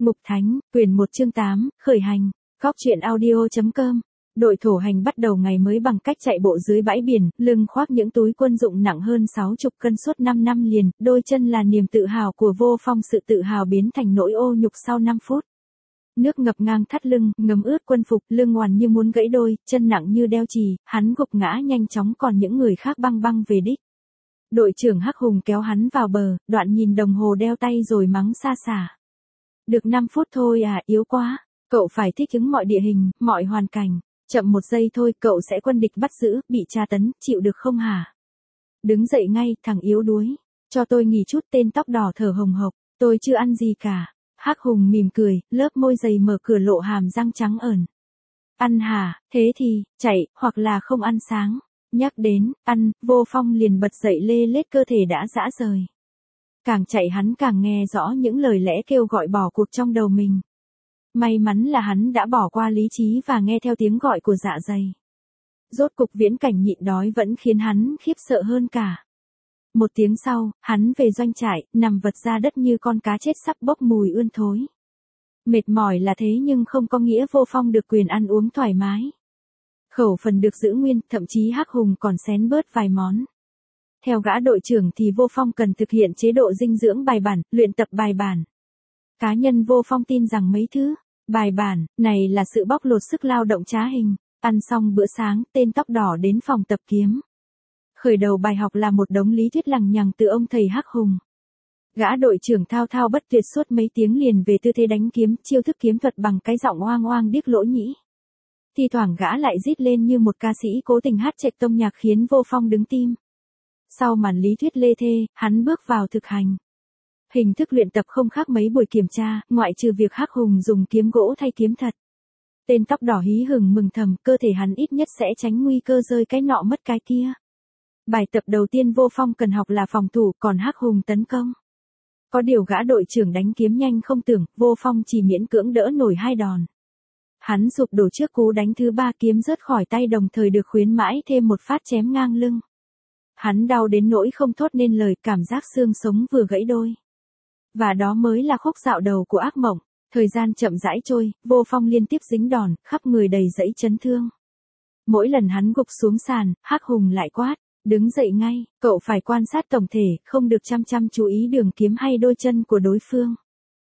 Ngục Thánh, quyển 1 chương 8, khởi hành. Góc truyện audio.com. Đội thổ hành bắt đầu ngày mới bằng cách chạy bộ dưới bãi biển, lưng khoác những túi quân dụng nặng hơn 60 cân suốt 5 năm liền, đôi chân là niềm tự hào của Vô Phong, sự tự hào biến thành nỗi ô nhục sau 5 phút. Nước ngập ngang thắt lưng, ngấm ướt quân phục, lưng ngoằn như muốn gãy đôi, chân nặng như đeo chì, hắn gục ngã nhanh chóng, còn những người khác băng băng về đích. Đội trưởng Hắc Hùng kéo hắn vào bờ, Đoạn nhìn đồng hồ đeo tay rồi mắng xa xả. Được 5 phút thôi à, yếu quá. Cậu phải thích ứng mọi địa hình, mọi hoàn cảnh. Chậm 1 giây thôi, cậu sẽ quân địch bắt giữ, bị tra tấn, chịu được không hả? Đứng dậy ngay, thằng yếu đuối. Cho tôi nghỉ chút, tên tóc đỏ thở hồng hộc. Tôi chưa ăn gì cả. Hắc Hùng mỉm cười, lớp môi dày mở cửa lộ hàm răng trắng ẩn. Ăn hả? Thế thì, chạy, hoặc là không ăn sáng. Nhắc đến, ăn, Vô Phong liền bật dậy lê lết, cơ thể đã rã rời. Càng chạy hắn càng nghe rõ những lời lẽ kêu gọi bỏ cuộc trong đầu mình. May mắn là hắn đã bỏ qua lý trí và nghe theo tiếng gọi của dạ dày. Rốt cục viễn cảnh nhịn đói vẫn khiến hắn khiếp sợ hơn cả. 1 tiếng sau, hắn về doanh trại, nằm vật ra đất như con cá chết sắp bốc mùi ươn thối. Mệt mỏi là thế nhưng không có nghĩa Vô Phong được quyền ăn uống thoải mái. Khẩu phần được giữ nguyên, thậm chí Hắc Hùng còn xén bớt vài món. Theo gã đội trưởng thì Vô Phong cần thực hiện chế độ dinh dưỡng bài bản, luyện tập bài bản. Cá nhân Vô Phong tin rằng mấy thứ bài bản này là sự bóc lột sức lao động trá hình. Ăn xong bữa sáng, tên tóc đỏ đến phòng tập kiếm. Khởi đầu bài học là một đống lý thuyết lằng nhằng từ ông thầy Hắc Hùng. Gã đội trưởng thao thao bất tuyệt suốt mấy tiếng liền về tư thế đánh kiếm, chiêu thức kiếm thuật bằng cái giọng oang oang điếc lỗ nhĩ. Thi thoảng gã lại rít lên như một ca sĩ cố tình hát chệch tông nhạc khiến Vô Phong đứng tim. Sau màn lý thuyết lê thê, hắn bước vào thực hành. Hình thức luyện tập không khác mấy buổi kiểm tra, ngoại trừ việc Hắc Hùng dùng kiếm gỗ thay kiếm thật. Tên tóc đỏ hí hửng mừng thầm, cơ thể hắn ít nhất sẽ tránh nguy cơ rơi cái nọ mất cái kia. Bài tập đầu tiên Vô Phong cần học là phòng thủ, còn Hắc Hùng tấn công. Có điều gã đội trưởng đánh kiếm nhanh không tưởng, Vô Phong chỉ miễn cưỡng đỡ nổi 2 đòn. Hắn sụp đổ trước cú đánh thứ 3, kiếm rớt khỏi tay đồng thời được khuyến mãi thêm một phát chém ngang lưng. Hắn đau đến nỗi không thốt nên lời, cảm giác xương sống vừa gãy đôi. Và đó mới là khúc dạo đầu của ác mộng. Thời gian chậm rãi trôi, Vô Phong liên tiếp dính đòn, khắp người đầy dẫy chấn thương. Mỗi lần hắn gục xuống sàn, Hắc Hùng lại quát, đứng dậy ngay, cậu phải quan sát tổng thể, không được chăm chăm chú ý đường kiếm hay đôi chân của đối phương.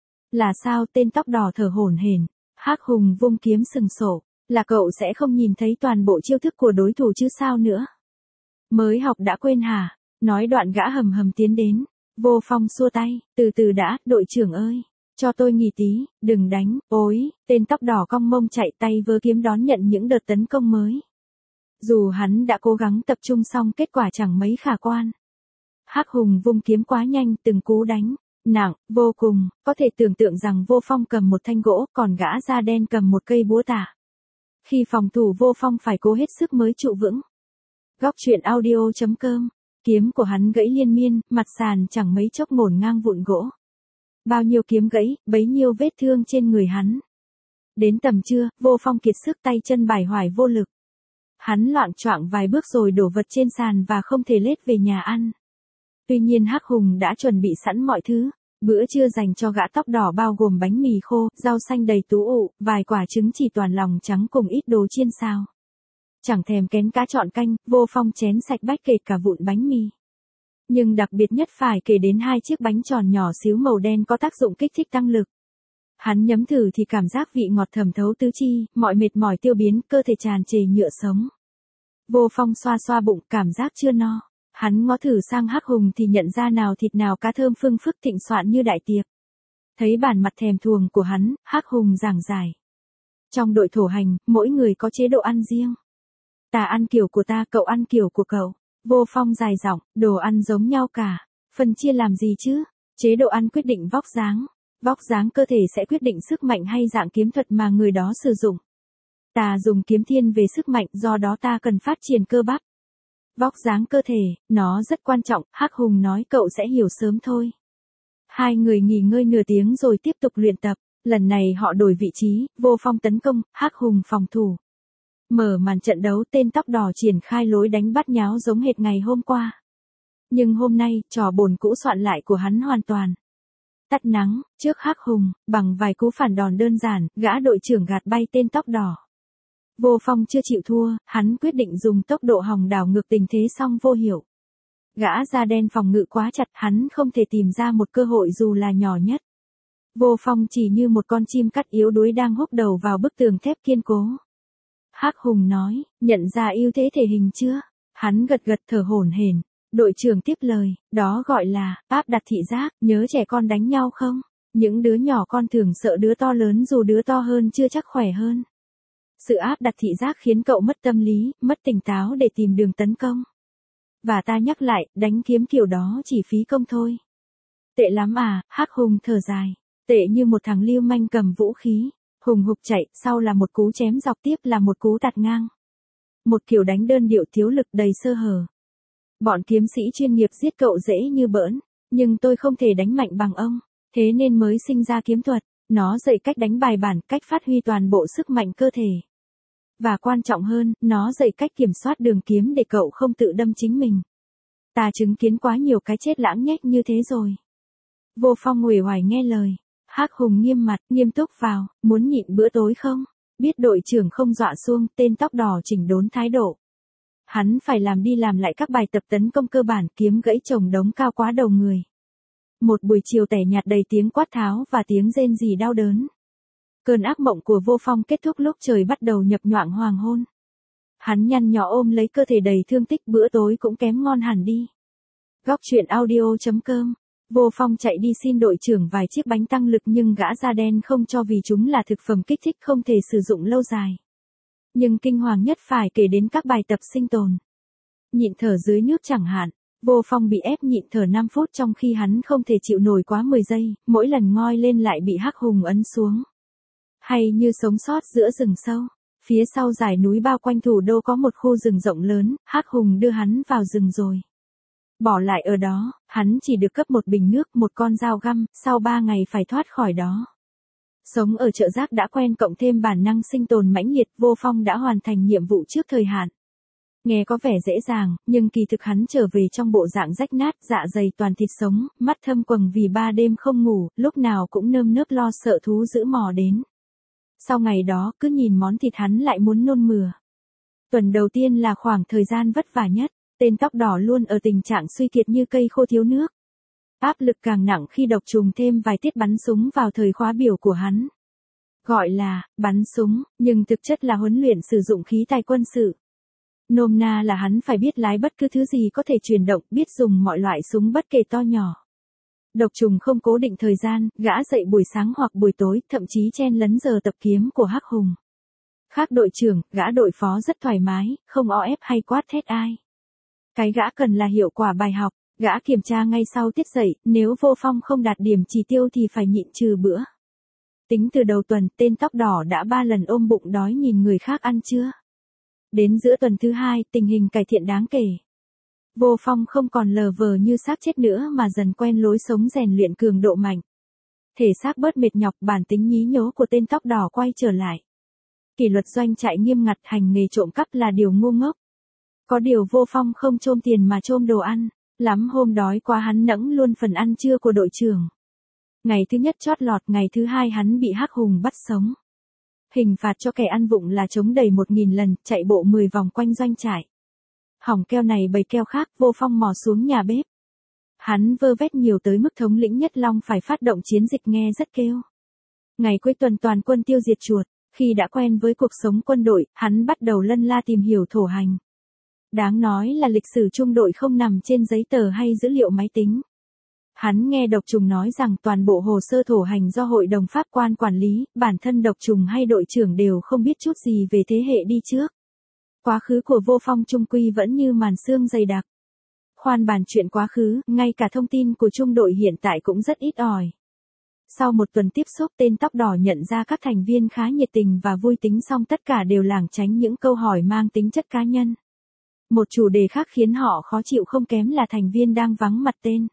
Là sao? Tên tóc đỏ thở hổn hển. Hắc Hùng vung kiếm sừng sổ, là cậu sẽ không nhìn thấy toàn bộ chiêu thức của đối thủ chứ sao nữa? Mới học đã quên hả? Nói đoạn gã hầm hầm tiến đến. Vô Phong xua tay, từ từ đã, đội trưởng ơi. Cho tôi nghỉ tí, đừng đánh, ối, tên tóc đỏ cong mông chạy tay vơ kiếm đón nhận những đợt tấn công mới. Dù hắn đã cố gắng tập trung xong kết quả chẳng mấy khả quan. Hắc Hùng vung kiếm quá nhanh, từng cú đánh, nặng, vô cùng, có thể tưởng tượng rằng Vô Phong cầm một thanh gỗ, còn gã da đen cầm một cây búa tạ. Khi phòng thủ Vô Phong phải cố hết sức mới trụ vững. Góc truyện audio.com, kiếm của hắn gãy liên miên, mặt sàn chẳng mấy chốc ngổn ngang vụn gỗ. Bao nhiêu kiếm gãy, bấy nhiêu vết thương trên người hắn. Đến tầm trưa, Vô Phong kiệt sức, tay chân bải hoài vô lực. Hắn loạng choạng vài bước rồi đổ vật trên sàn và không thể lết về nhà ăn. Tuy nhiên Hắc Hùng đã chuẩn bị sẵn mọi thứ. Bữa trưa dành cho gã tóc đỏ bao gồm bánh mì khô, rau xanh đầy tú ụ, vài quả trứng chỉ toàn lòng trắng cùng ít đồ chiên xào. Chẳng thèm kén cá chọn canh, Vô Phong chén sạch bách kể cả vụn bánh mì. Nhưng đặc biệt nhất phải kể đến 2 chiếc bánh tròn nhỏ xíu màu đen có tác dụng kích thích tăng lực. Hắn nhấm thử thì cảm giác vị ngọt thẩm thấu tứ chi, mọi mệt mỏi tiêu biến, cơ thể tràn trề nhựa sống. Vô Phong xoa xoa bụng, cảm giác chưa no. Hắn ngó thử sang Hắc Hùng thì nhận ra nào thịt nào cá thơm phương phức thịnh soạn như đại tiệc. Thấy bản mặt thèm thuồng của hắn, Hắc Hùng giảng giải. Trong đội thổ hành, mỗi người có chế độ ăn riêng. Ta ăn kiểu của ta, cậu ăn kiểu của cậu. Vô Phong dài giọng, đồ ăn giống nhau cả. Phần chia làm gì chứ? Chế độ ăn quyết định vóc dáng. Vóc dáng cơ thể sẽ quyết định sức mạnh hay dạng kiếm thuật mà người đó sử dụng. Ta dùng kiếm thiên về sức mạnh, do đó ta cần phát triển cơ bắp. Vóc dáng cơ thể, nó rất quan trọng, Hắc Hùng nói, cậu sẽ hiểu sớm thôi. 2 người nghỉ ngơi nửa tiếng rồi tiếp tục luyện tập. Lần này họ đổi vị trí, Vô Phong tấn công, Hắc Hùng phòng thủ. Mở màn trận đấu, tên tóc đỏ triển khai lối đánh bắt nháo giống hệt ngày hôm qua. Nhưng hôm nay, trò bồn cũ soạn lại của hắn hoàn toàn tắt nắng, trước Hắc Hùng, bằng vài cú phản đòn đơn giản, gã đội trưởng gạt bay tên tóc đỏ. Vô Phong chưa chịu thua, hắn quyết định dùng tốc độ hòng đảo ngược tình thế song vô hiệu. Gã da đen phòng ngự quá chặt, hắn không thể tìm ra một cơ hội dù là nhỏ nhất. Vô Phong chỉ như một con chim cắt yếu đuối đang húc đầu vào bức tường thép kiên cố. Hắc Hùng nói, nhận ra ưu thế thể hình chưa? Hắn gật gật thở hổn hển. Đội trưởng tiếp lời, đó gọi là áp đặt thị giác, nhớ trẻ con đánh nhau không? Những đứa nhỏ con thường sợ đứa to lớn dù đứa to hơn chưa chắc khỏe hơn. Sự áp đặt thị giác khiến cậu mất tâm lý, mất tỉnh táo để tìm đường tấn công. Và ta nhắc lại, đánh kiếm kiểu đó chỉ phí công thôi. Tệ lắm à, Hắc Hùng thở dài. Tệ như một thằng lưu manh cầm vũ khí. Hùng hục chạy, sau là một cú chém dọc, tiếp là một cú tạt ngang. Một kiểu đánh đơn điệu thiếu lực đầy sơ hở. Bọn kiếm sĩ chuyên nghiệp giết cậu dễ như bỡn, nhưng tôi không thể đánh mạnh bằng ông, thế nên mới sinh ra kiếm thuật. Nó dạy cách đánh bài bản, cách phát huy toàn bộ sức mạnh cơ thể. Và quan trọng hơn, nó dạy cách kiểm soát đường kiếm để cậu không tự đâm chính mình. Ta chứng kiến quá nhiều cái chết lãng nhách như thế rồi. Vô Phong uể oải nghe lời. Hắc Hùng nghiêm mặt, nghiêm túc vào, muốn nhịn bữa tối không? Biết đội trưởng không dọa xuông, tên tóc đỏ chỉnh đốn thái độ. Hắn phải làm đi làm lại các bài tập tấn công cơ bản, kiếm gãy chồng đống cao quá đầu người. Một buổi chiều tẻ nhạt đầy tiếng quát tháo và tiếng rên rỉ đau đớn. Cơn ác mộng của Vô Phong kết thúc lúc trời bắt đầu nhập nhoạng hoàng hôn. Hắn nhăn nhó ôm lấy cơ thể đầy thương tích, bữa tối cũng kém ngon hẳn đi. Góc truyện audio.com. Vô Phong chạy đi xin đội trưởng vài chiếc bánh tăng lực nhưng gã da đen không cho vì chúng là thực phẩm kích thích không thể sử dụng lâu dài. Nhưng kinh hoàng nhất phải kể đến các bài tập sinh tồn. Nhịn thở dưới nước chẳng hạn. Vô Phong bị ép nhịn thở 5 phút trong khi hắn không thể chịu nổi quá 10 giây, mỗi lần ngoi lên lại bị Hắc Hùng ấn xuống. Hay như sống sót giữa rừng sâu. Phía sau dải núi bao quanh thủ đô có một khu rừng rộng lớn, Hắc Hùng đưa hắn vào rừng rồi. Bỏ lại ở đó, hắn chỉ được cấp một bình nước, một con dao găm, sau 3 ngày phải thoát khỏi đó. Sống ở chợ rác đã quen cộng thêm bản năng sinh tồn mãnh liệt, Vô Phong đã hoàn thành nhiệm vụ trước thời hạn. Nghe có vẻ dễ dàng, nhưng kỳ thực hắn trở về trong bộ dạng rách nát, dạ dày toàn thịt sống, mắt thâm quầng vì 3 đêm không ngủ, lúc nào cũng nơm nớp lo sợ thú dữ mò đến. Sau ngày đó, cứ nhìn món thịt hắn lại muốn nôn mửa. Tuần đầu tiên là khoảng thời gian vất vả nhất, tên tóc đỏ luôn ở tình trạng suy kiệt như cây khô thiếu nước. Áp lực càng nặng khi độc trùng thêm vài tiết bắn súng vào thời khóa biểu của hắn. Gọi là, bắn súng, nhưng thực chất là huấn luyện sử dụng khí tài quân sự. Nôm na là hắn phải biết lái bất cứ thứ gì có thể chuyển động, biết dùng mọi loại súng bất kể to nhỏ. Độc trùng không cố định thời gian, gã dậy buổi sáng hoặc buổi tối, thậm chí chen lấn giờ tập kiếm của Hắc Hùng. Khác đội trưởng, gã đội phó rất thoải mái, không o ép hay quát thét ai. Cái gã cần là hiệu quả bài học, gã kiểm tra ngay sau tiết dậy, nếu Vô Phong không đạt điểm chỉ tiêu thì phải nhịn trừ bữa. Tính từ đầu tuần, tên tóc đỏ đã 3 lần ôm bụng đói nhìn người khác ăn trưa. Đến giữa tuần thứ 2, tình hình cải thiện đáng kể. Vô Phong không còn lờ vờ như xác chết nữa mà dần quen lối sống rèn luyện cường độ mạnh. Thể xác bớt mệt nhọc, bản tính nhí nhố của tên tóc đỏ quay trở lại. Kỷ luật doanh trại nghiêm ngặt, hành nghề trộm cắp là điều ngu ngốc. Có điều Vô Phong không chôm tiền mà chôm đồ ăn, lắm hôm đói quá hắn nẫng luôn phần ăn trưa của đội trưởng. Ngày thứ nhất chót lọt, ngày thứ 2 hắn bị Hắc Hùng bắt sống. Hình phạt cho kẻ ăn vụng là chống đẩy 1000 lần, chạy bộ 10 vòng quanh doanh trại. Hỏng keo này bầy keo khác, Vô Phong mò xuống nhà bếp. Hắn vơ vét nhiều tới mức thống lĩnh Nhất Long phải phát động chiến dịch nghe rất kêu. Ngày cuối tuần toàn quân tiêu diệt chuột, khi đã quen với cuộc sống quân đội, hắn bắt đầu lân la tìm hiểu thổ hành. Đáng nói là lịch sử trung đội không nằm trên giấy tờ hay dữ liệu máy tính. Hắn nghe độc trùng nói rằng toàn bộ hồ sơ thổ hành do hội đồng pháp quan quản lý, bản thân độc trùng hay đội trưởng đều không biết chút gì về thế hệ đi trước. Quá khứ của Vô Phong trung quy vẫn như màn sương dày đặc. Khoan bàn chuyện quá khứ, ngay cả thông tin của trung đội hiện tại cũng rất ít ỏi. Sau một tuần tiếp xúc, tên tóc đỏ nhận ra các thành viên khá nhiệt tình và vui tính, song tất cả đều lảng tránh những câu hỏi mang tính chất cá nhân. Một chủ đề khác khiến họ khó chịu không kém là thành viên đang vắng mặt tên.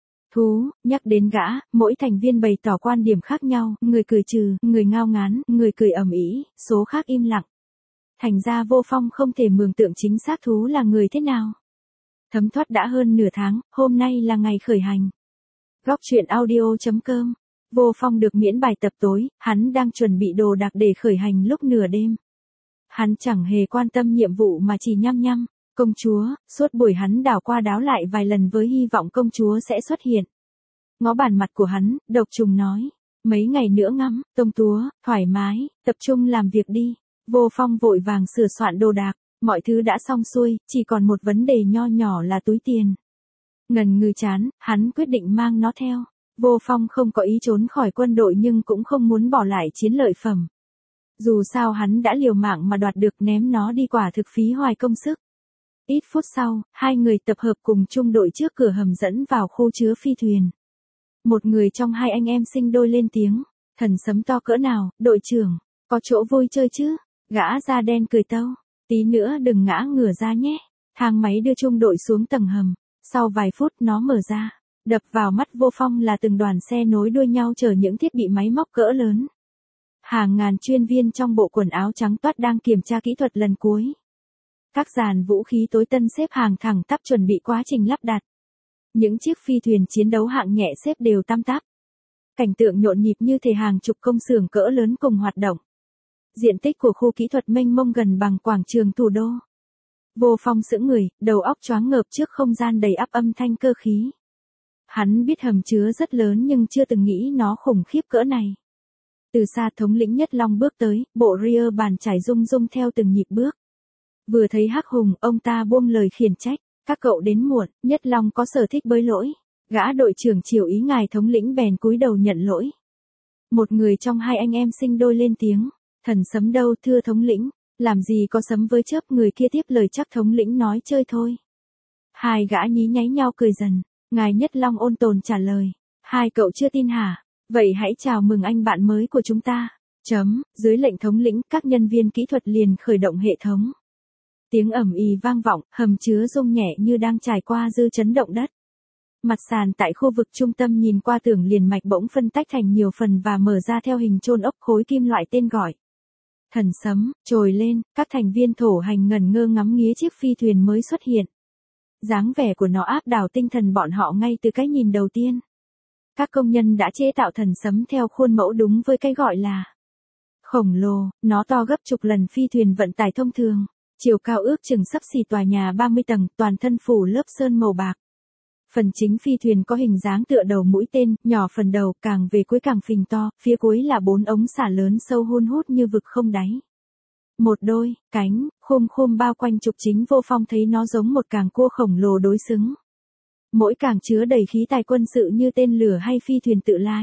Thú, nhắc đến gã, mỗi thành viên bày tỏ quan điểm khác nhau, người cười trừ, người ngao ngán, người cười ầm ĩ, số khác im lặng. Thành ra Vô Phong không thể mường tượng chính xác Thú là người thế nào. Thấm thoát đã hơn nửa tháng, hôm nay là ngày khởi hành. Góc truyện audio.com. Vô Phong được miễn bài tập tối, hắn đang chuẩn bị đồ đạc để khởi hành lúc nửa đêm. Hắn chẳng hề quan tâm nhiệm vụ mà chỉ nhăm nhăm, công chúa, suốt buổi hắn đảo qua đáo lại vài lần với hy vọng công chúa sẽ xuất hiện. Ngó bản mặt của hắn, độc trùng nói, mấy ngày nữa ngắm, tông túa, thoải mái, tập trung làm việc đi. Vô Phong vội vàng sửa soạn đồ đạc, mọi thứ đã xong xuôi, chỉ còn một vấn đề nho nhỏ là túi tiền. Ngần ngừ chán, hắn quyết định mang nó theo. Vô Phong không có ý trốn khỏi quân đội nhưng cũng không muốn bỏ lại chiến lợi phẩm. Dù sao hắn đã liều mạng mà đoạt được, ném nó đi quả thực phí hoài công sức. Ít phút sau, hai người tập hợp cùng chung đội trước cửa hầm dẫn vào khu chứa phi thuyền. Một người trong hai anh em sinh đôi lên tiếng, thần sấm to cỡ nào, đội trưởng, có chỗ vui chơi chứ? Gã da đen cười tâu, tí nữa đừng ngã ngửa ra nhé. Thang máy đưa chung đội xuống tầng hầm, sau vài phút nó mở ra. Đập vào mắt Vô Phong là từng đoàn xe nối đuôi nhau chở những thiết bị máy móc cỡ lớn. Hàng ngàn chuyên viên trong bộ quần áo trắng toát đang kiểm tra kỹ thuật lần cuối. Các dàn vũ khí tối tân xếp hàng thẳng tắp chuẩn bị quá trình lắp đặt. Những chiếc phi thuyền chiến đấu hạng nhẹ xếp đều tăm tắp. Cảnh tượng nhộn nhịp như thể hàng chục công xưởng cỡ lớn cùng hoạt động. Diện tích của khu kỹ thuật mênh mông gần bằng quảng trường thủ đô. Vô Phong sững người, đầu óc choáng ngợp trước không gian đầy ắp âm thanh cơ khí. Hắn biết hầm chứa rất lớn nhưng chưa từng nghĩ nó khủng khiếp cỡ này. Từ xa thống lĩnh Nhất Long bước tới, bộ rear bàn chải rung rung theo từng nhịp bước. Vừa thấy Hắc Hùng, ông ta buông lời khiển trách, các cậu đến muộn, Nhất Long có sở thích bới lỗi. Gã đội trưởng chiều ý ngài thống lĩnh bèn cúi đầu nhận lỗi. Một người trong hai anh em sinh đôi lên tiếng, thần sấm đâu thưa thống lĩnh, làm gì có sấm với chớp, người kia tiếp lời, chắc thống lĩnh nói chơi thôi. Hai gã nhí nháy nhau cười dần. Ngài Nhất Long ôn tồn trả lời, hai cậu chưa tin hả? Vậy hãy chào mừng anh bạn mới của chúng ta. Dưới lệnh thống lĩnh, các nhân viên kỹ thuật liền khởi động hệ thống. Tiếng ầm ĩ vang vọng, hầm chứa rung nhẹ như đang trải qua dư chấn động đất. Mặt sàn tại khu vực trung tâm nhìn qua tường liền mạch bỗng phân tách thành nhiều phần và mở ra theo hình chôn ốc khối kim loại tên gọi. Thần sấm, trồi lên, các thành viên thổ hành ngẩn ngơ ngắm nghía chiếc phi thuyền mới xuất hiện. Dáng vẻ của nó áp đảo tinh thần bọn họ ngay từ cái nhìn đầu tiên. Các công nhân đã chế tạo thần sấm theo khuôn mẫu đúng với cái gọi là khổng lồ, nó to gấp chục lần phi thuyền vận tải thông thường, chiều cao ước chừng xấp xỉ tòa nhà 30 tầng, toàn thân phủ lớp sơn màu bạc. Phần chính phi thuyền có hình dáng tựa đầu mũi tên, nhỏ phần đầu, càng về cuối càng phình to, phía cuối là 4 ống xả lớn sâu hun hút như vực không đáy. Một đôi cánh khum bao quanh trục chính. Vô Phong thấy nó giống một càng cua khổng lồ đối xứng. Mỗi càng chứa đầy khí tài quân sự như tên lửa hay phi thuyền tự lái.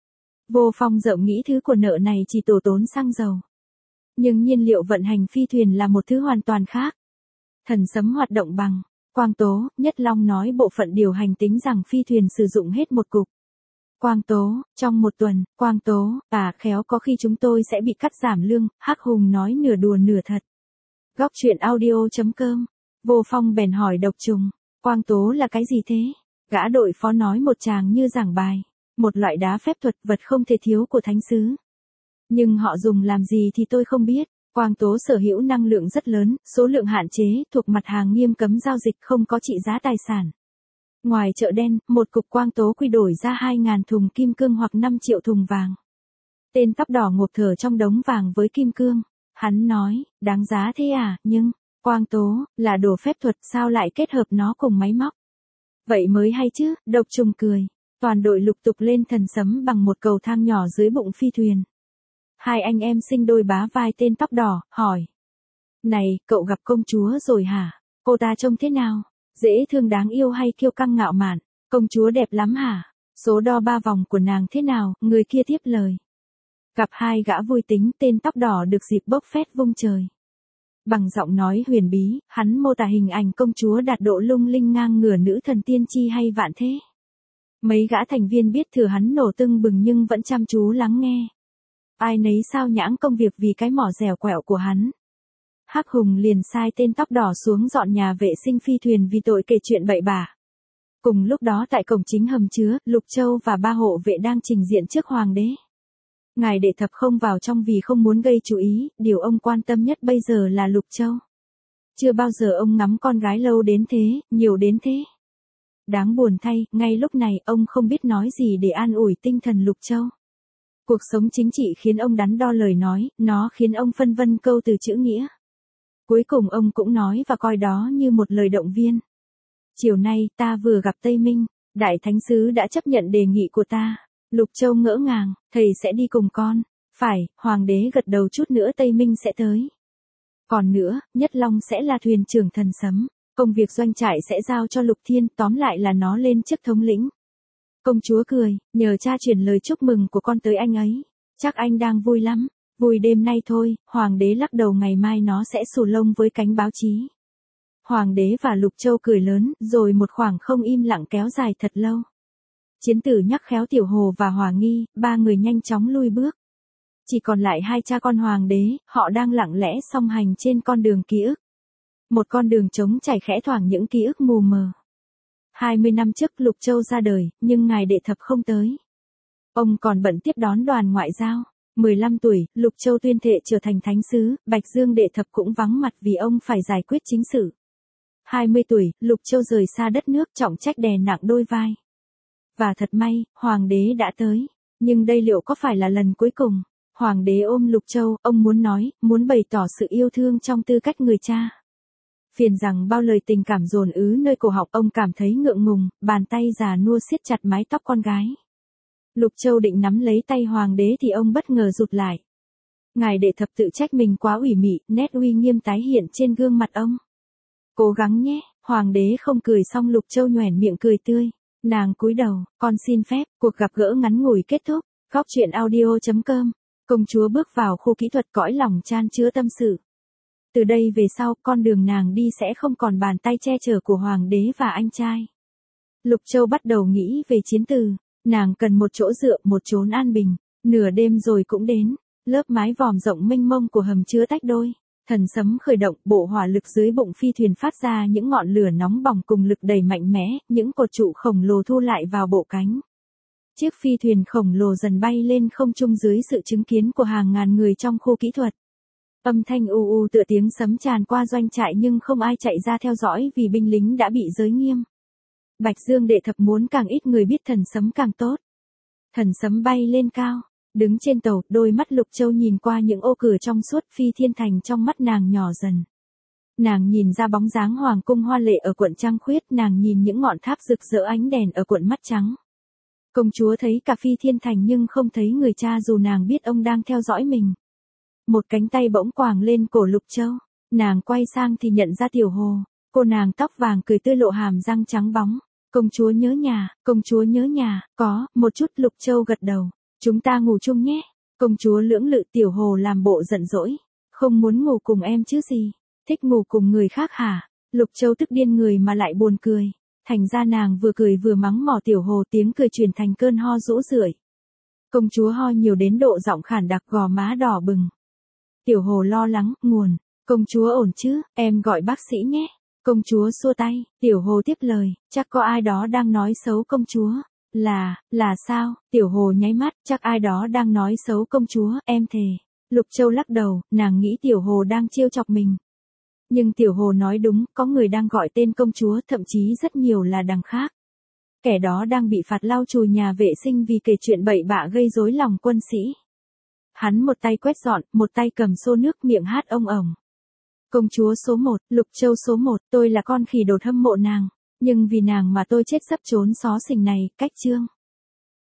Vô Phong rộng nghĩ thứ của nợ này chỉ tổ tốn xăng dầu. Nhưng nhiên liệu vận hành phi thuyền là một thứ hoàn toàn khác. Thần sấm hoạt động bằng quang tố. Nhất Long nói bộ phận điều hành tính rằng phi thuyền sử dụng hết một cục quang tố trong một tuần. Quang tố, khéo có khi chúng tôi sẽ bị cắt giảm lương. Hắc Hùng nói nửa đùa nửa thật. Góc truyện audio.com. Vô Phong bèn hỏi độc trùng, quang tố là cái gì thế? Gã đội phó nói một tràng như giảng bài, một loại đá phép thuật, vật không thể thiếu của thánh sứ. Nhưng họ dùng làm gì thì tôi không biết. Quang tố sở hữu năng lượng rất lớn, số lượng hạn chế, thuộc mặt hàng nghiêm cấm giao dịch, không có trị giá tài sản. Ngoài chợ đen, một cục quang tố quy đổi ra 2.000 thùng kim cương hoặc 5 triệu thùng vàng. Tên tóc đỏ ngộp thở trong đống vàng với kim cương. Hắn nói, đáng giá thế à, nhưng, quang tố, là đồ phép thuật, sao lại kết hợp nó cùng máy móc? Vậy mới hay chứ, độc trùng cười. Toàn đội lục tục lên thần sấm bằng một cầu thang nhỏ dưới bụng phi thuyền. Hai anh em sinh đôi bá vai tên tóc đỏ, hỏi. Này, cậu gặp công chúa rồi hả? Cô ta trông thế nào? Dễ thương đáng yêu hay kiêu căng ngạo mạn? Công chúa đẹp lắm hả? Số đo 3 vòng của nàng thế nào? Người kia tiếp lời. Gặp hai gã vui tính, tên tóc đỏ được dịp bốc phét vung trời. Bằng giọng nói huyền bí, hắn mô tả hình ảnh công chúa đạt độ lung linh ngang ngửa nữ thần tiên tri hay vạn thế. Mấy gã thành viên biết thừa hắn nổ tưng bừng nhưng vẫn chăm chú lắng nghe. Ai nấy sao nhãng công việc vì cái mỏ dẻo quẹo của hắn. Hắc Hùng liền sai tên tóc đỏ xuống dọn nhà vệ sinh phi thuyền vì tội kể chuyện bậy bạ. Cùng lúc đó tại cổng chính hầm chứa, Lục Châu và 3 hộ vệ đang trình diện trước hoàng đế. Ngài Đệ Thập không vào trong vì không muốn gây chú ý, điều ông quan tâm nhất bây giờ là Lục Châu. Chưa bao giờ ông ngắm con gái lâu đến thế, nhiều đến thế. Đáng buồn thay, ngay lúc này ông không biết nói gì để an ủi tinh thần Lục Châu. Cuộc sống chính trị khiến ông đắn đo lời nói, nó khiến ông phân vân câu từ chữ nghĩa. Cuối cùng ông cũng nói và coi đó như một lời động viên. Chiều nay ta vừa gặp Tây Minh, Đại Thánh Sứ đã chấp nhận đề nghị của ta. Lục Châu ngỡ ngàng, thầy sẽ đi cùng con. Phải, Hoàng đế gật đầu, chút nữa Tây Minh sẽ tới. Còn nữa, Nhất Long sẽ là thuyền trưởng Thần Sấm. Công việc doanh trại sẽ giao cho Lục Thiên, tóm lại là nó lên chức thống lĩnh. Công chúa cười, nhờ cha truyền lời chúc mừng của con tới anh ấy. Chắc anh đang vui lắm. Vui đêm nay thôi, Hoàng đế lắc đầu, ngày mai nó sẽ xù lông với cánh báo chí. Hoàng đế và Lục Châu cười lớn, rồi một khoảng không im lặng kéo dài thật lâu. Chiến tử nhắc khéo Tiểu Hồ và Hòa Nghi, ba người nhanh chóng lui bước. Chỉ còn lại hai cha con Hoàng đế, họ đang lặng lẽ song hành trên con đường ký ức. Một con đường trống trải khẽ thoảng những ký ức mù mờ. 20 năm trước Lục Châu ra đời, nhưng ngài Đệ Thập không tới. Ông còn bận tiếp đón đoàn ngoại giao. 15 tuổi, Lục Châu tuyên thệ trở thành thánh sứ, Bạch Dương Đệ Thập cũng vắng mặt vì ông phải giải quyết chính sự. 20 tuổi, Lục Châu rời xa đất nước, trọng trách đè nặng đôi vai. Và thật may, Hoàng đế đã tới. Nhưng đây liệu có phải là lần cuối cùng? Hoàng đế ôm Lục Châu, ông muốn nói, muốn bày tỏ sự yêu thương trong tư cách người cha. Phiền rằng bao lời tình cảm dồn ứ nơi cổ họng, ông cảm thấy ngượng ngùng, bàn tay già nua siết chặt mái tóc con gái. Lục Châu định nắm lấy tay Hoàng đế thì ông bất ngờ rụt lại. Ngài Đệ Thập tự trách mình quá ủy mị, nét uy nghiêm tái hiện trên gương mặt ông. Cố gắng nhé, Hoàng đế không cười, xong Lục Châu nhoẻn miệng cười tươi. Nàng cúi đầu, con xin phép, cuộc gặp gỡ ngắn ngủi kết thúc. Góc truyện audio.com. Công chúa bước vào khu kỹ thuật, cõi lòng chan chứa tâm sự. Từ đây về sau, con đường nàng đi sẽ không còn bàn tay che chở của Hoàng đế và anh trai. Lục Châu bắt đầu nghĩ về chiến từ. Nàng cần một chỗ dựa, một chốn an bình. Nửa đêm rồi cũng đến. Lớp mái vòm rộng mênh mông của hầm chứa tách đôi. Thần Sấm khởi động, bộ hỏa lực dưới bụng phi thuyền phát ra những ngọn lửa nóng bỏng cùng lực đẩy mạnh mẽ, những cột trụ khổng lồ thu lại vào bộ cánh. Chiếc phi thuyền khổng lồ dần bay lên không trung dưới sự chứng kiến của hàng ngàn người trong khu kỹ thuật. Âm thanh u u tựa tiếng sấm tràn qua doanh trại, nhưng không ai chạy ra theo dõi vì binh lính đã bị giới nghiêm. Bạch Dương Đệ Thập muốn càng ít người biết Thần Sấm càng tốt. Thần Sấm bay lên cao. Đứng trên tàu, đôi mắt Lục Châu nhìn qua những ô cửa trong suốt, Phi Thiên Thành trong mắt nàng nhỏ dần. Nàng nhìn ra bóng dáng hoàng cung hoa lệ ở quận Trăng Khuyết, nàng nhìn những ngọn tháp rực rỡ ánh đèn ở quận Mắt Trắng. Công chúa thấy cả Phi Thiên Thành nhưng không thấy người cha, dù nàng biết ông đang theo dõi mình. Một cánh tay bỗng quàng lên cổ Lục Châu. Nàng quay sang thì nhận ra Tiểu Hồ. Cô nàng tóc vàng cười tươi, lộ hàm răng trắng bóng. Công chúa nhớ nhà, công chúa nhớ nhà. Có, một chút. Lục Châu gật đầu. Chúng ta ngủ chung nhé. Công chúa lưỡng lự. Tiểu Hồ làm bộ giận dỗi. Không muốn ngủ cùng em chứ gì. Thích ngủ cùng người khác hả? Lục Châu tức điên người mà lại buồn cười. Thành ra nàng vừa cười vừa mắng mỏ Tiểu Hồ, tiếng cười chuyển thành cơn ho rũ rượi. Công chúa ho nhiều đến độ giọng khản đặc, gò má đỏ bừng. Tiểu Hồ lo lắng, nguồn. Công chúa ổn chứ, em gọi bác sĩ nhé. Công chúa xua tay. Tiểu Hồ tiếp lời, chắc có ai đó đang nói xấu công chúa. Là sao? Tiểu Hồ nháy mắt, chắc ai đó đang nói xấu công chúa, em thề. Lục Châu lắc đầu, nàng nghĩ Tiểu Hồ đang trêu chọc mình. Nhưng Tiểu Hồ nói đúng, có người đang gọi tên công chúa, thậm chí rất nhiều là đằng khác. Kẻ đó đang bị phạt lau chùi nhà vệ sinh vì kể chuyện bậy bạ gây rối lòng quân sĩ. Hắn một tay quét dọn, một tay cầm xô nước, miệng hát ông ổng. Công chúa số 1, Lục Châu số 1, tôi là con khỉ đột hâm mộ nàng. Nhưng vì nàng mà tôi chết sắp trốn xó xỉnh này. Cách chương.